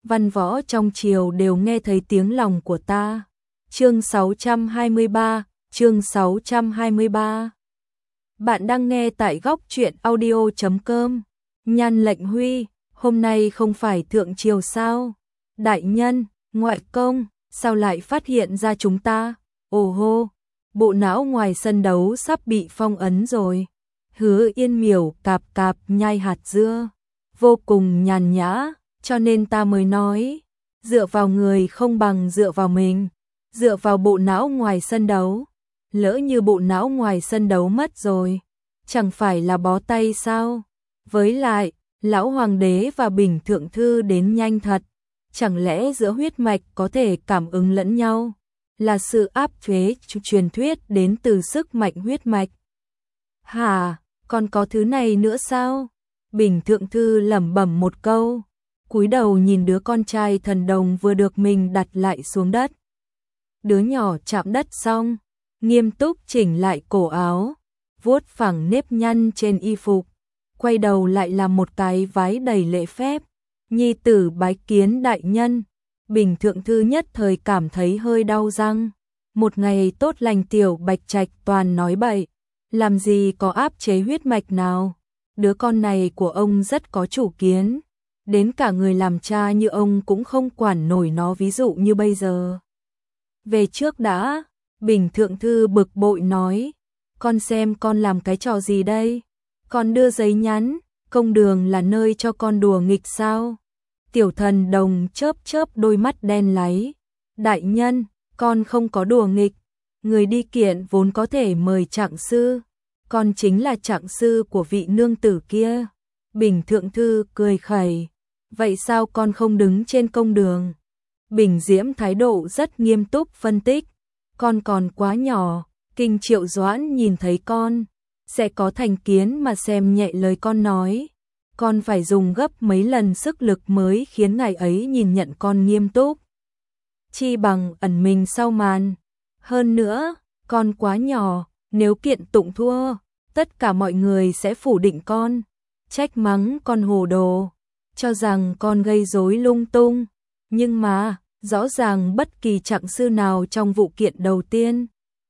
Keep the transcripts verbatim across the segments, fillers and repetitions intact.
văn võ trong triều đều nghe thấy tiếng lòng của ta. Chương sáu trăm hai mươi ba, chương sáu trăm hai mươi ba. Bạn đang nghe tại góc truyện audio chấm com. Nhan lệnh huy, hôm nay không phải thượng triều sao? Đại nhân, ngoại công, sao lại phát hiện ra chúng ta? Ồ hô, bộ não ngoài sân đấu sắp bị phong ấn rồi. Hứa Yên Miểu cạp cạp nhai hạt dưa, vô cùng nhàn nhã, cho nên ta mới nói, dựa vào người không bằng dựa vào mình, dựa vào bộ não ngoài sân đấu. Lỡ như bộ não ngoài sân đấu mất rồi, chẳng phải là bó tay sao? Với lại, lão hoàng đế và Bình thượng thư đến nhanh thật, chẳng lẽ giữa huyết mạch có thể cảm ứng lẫn nhau, là sự áp chế truyền thuyết đến từ sức mạnh huyết mạch. Hả, còn có thứ này nữa sao? Bình thượng thư lẩm bẩm một câu, cúi đầu nhìn đứa con trai thần đồng vừa được mình đặt lại xuống đất. Đứa nhỏ chạm đất xong, nghiêm túc chỉnh lại cổ áo, vuốt phẳng nếp nhăn trên y phục, quay đầu lại làm một cái vái đầy lễ phép. Nhi tử bái kiến đại nhân. Bình thượng thư nhất thời cảm thấy hơi đau răng. Một ngày tốt lành tiểu Bạch Trạch toàn nói bậy, làm gì có áp chế huyết mạch nào. Đứa con này của ông rất có chủ kiến, đến cả người làm cha như ông cũng không quản nổi nó, ví dụ như bây giờ. Về trước đã. Bình thượng thư bực bội nói, con xem con làm cái trò gì đây? Con đưa giấy nhắn, công đường là nơi cho con đùa nghịch sao? Tiểu thần đồng chớp chớp đôi mắt đen láy. Đại nhân, con không có đùa nghịch. Người đi kiện vốn có thể mời trạng sư. Con chính là trạng sư của vị nương tử kia. Bình thượng thư cười khẩy. Vậy sao con không đứng trên công đường? Bình Diễm thái độ rất nghiêm túc phân tích. Con còn quá nhỏ, Kinh Triệu Doãn nhìn thấy con sẽ có thành kiến mà xem nhẹ lời con nói. Con phải dùng gấp mấy lần sức lực mới khiến ngài ấy nhìn nhận con nghiêm túc. Chi bằng ẩn mình sau màn. Hơn nữa, con quá nhỏ, nếu kiện tụng thua, tất cả mọi người sẽ phủ định con, trách mắng con hồ đồ, cho rằng con gây rối lung tung. Nhưng mà, rõ ràng bất kỳ trạng sư nào trong vụ kiện đầu tiên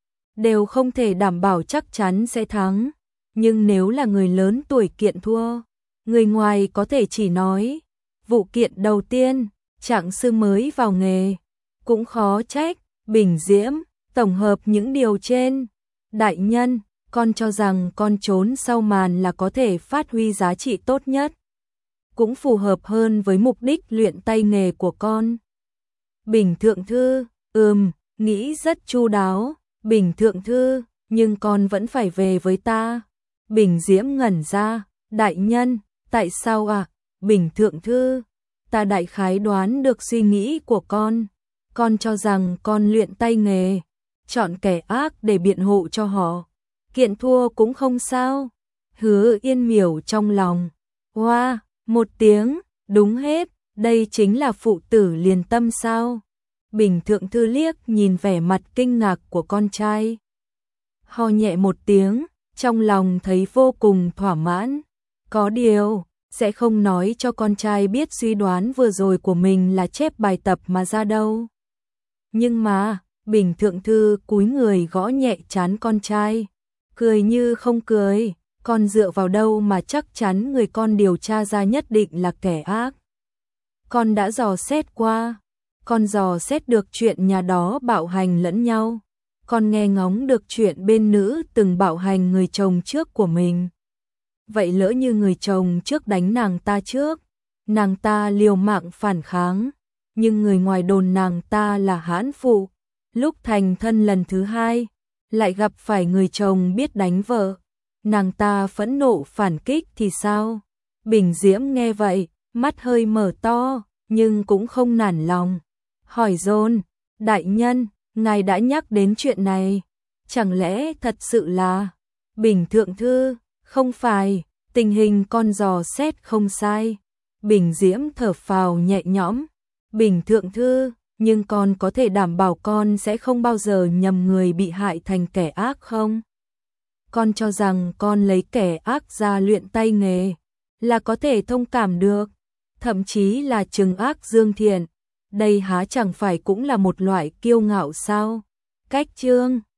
đều không thể đảm bảo chắc chắn sẽ thắng. Nhưng nếu là người lớn tuổi kiện thua, người ngoài có thể chỉ nói, vụ kiện đầu tiên, trạng sư mới vào nghề, cũng khó trách. Bình Diễm, tổng hợp những điều trên, đại nhân, con cho rằng con trốn sau màn là có thể phát huy giá trị tốt nhất, cũng phù hợp hơn với mục đích luyện tay nghề của con. Bình thượng thư, ừm, nghĩ rất chu đáo. Bình thượng thư, nhưng con vẫn phải về với ta. Bình Diễm ngẩn ra, đại nhân, tại sao ạ? À? Bình thượng thư, ta đại khái đoán được suy nghĩ của con. Con cho rằng con luyện tay nghề, chọn kẻ ác để biện hộ cho họ. Kiện thua cũng không sao. Hứa Yên Miểu trong lòng, hoa, wow, một tiếng, đúng hết, đây chính là phụ tử liền tâm sao? Bình thượng thư liếc nhìn vẻ mặt kinh ngạc của con trai, ho nhẹ một tiếng, trong lòng thấy vô cùng thỏa mãn. Có điều, sẽ không nói cho con trai biết suy đoán vừa rồi của mình là chép bài tập mà ra đâu. Nhưng mà, Bình thượng thư cúi người gõ nhẹ trán con trai, cười như không cười. Con dựa vào đâu mà chắc chắn người con điều tra ra nhất định là kẻ ác? Con đã dò xét qua, con dò xét được chuyện nhà đó bạo hành lẫn nhau, con nghe ngóng được chuyện bên nữ từng bạo hành người chồng trước của mình. Vậy lỡ như người chồng trước đánh nàng ta trước, nàng ta liều mạng phản kháng, nhưng người ngoài đồn nàng ta là hãn phụ, lúc thành thân lần thứ hai, lại gặp phải người chồng biết đánh vợ, nàng ta phẫn nộ phản kích thì sao? Bình Diễm nghe vậy, mắt hơi mở to, nhưng cũng không nản lòng. Hỏi dồn, đại nhân, ngài đã nhắc đến chuyện này, chẳng lẽ thật sự là? Bình thượng thư, không phải, tình hình con dò xét không sai. Bình Diễm thở phào nhẹ nhõm. Bình thượng thư, nhưng con có thể đảm bảo con sẽ không bao giờ nhầm người bị hại thành kẻ ác không? Con cho rằng con lấy kẻ ác ra luyện tay nghề là có thể thông cảm được. thậm chí là trừng ác dương thiện. Đây há chẳng phải cũng là một loại kiêu ngạo sao? Cách chương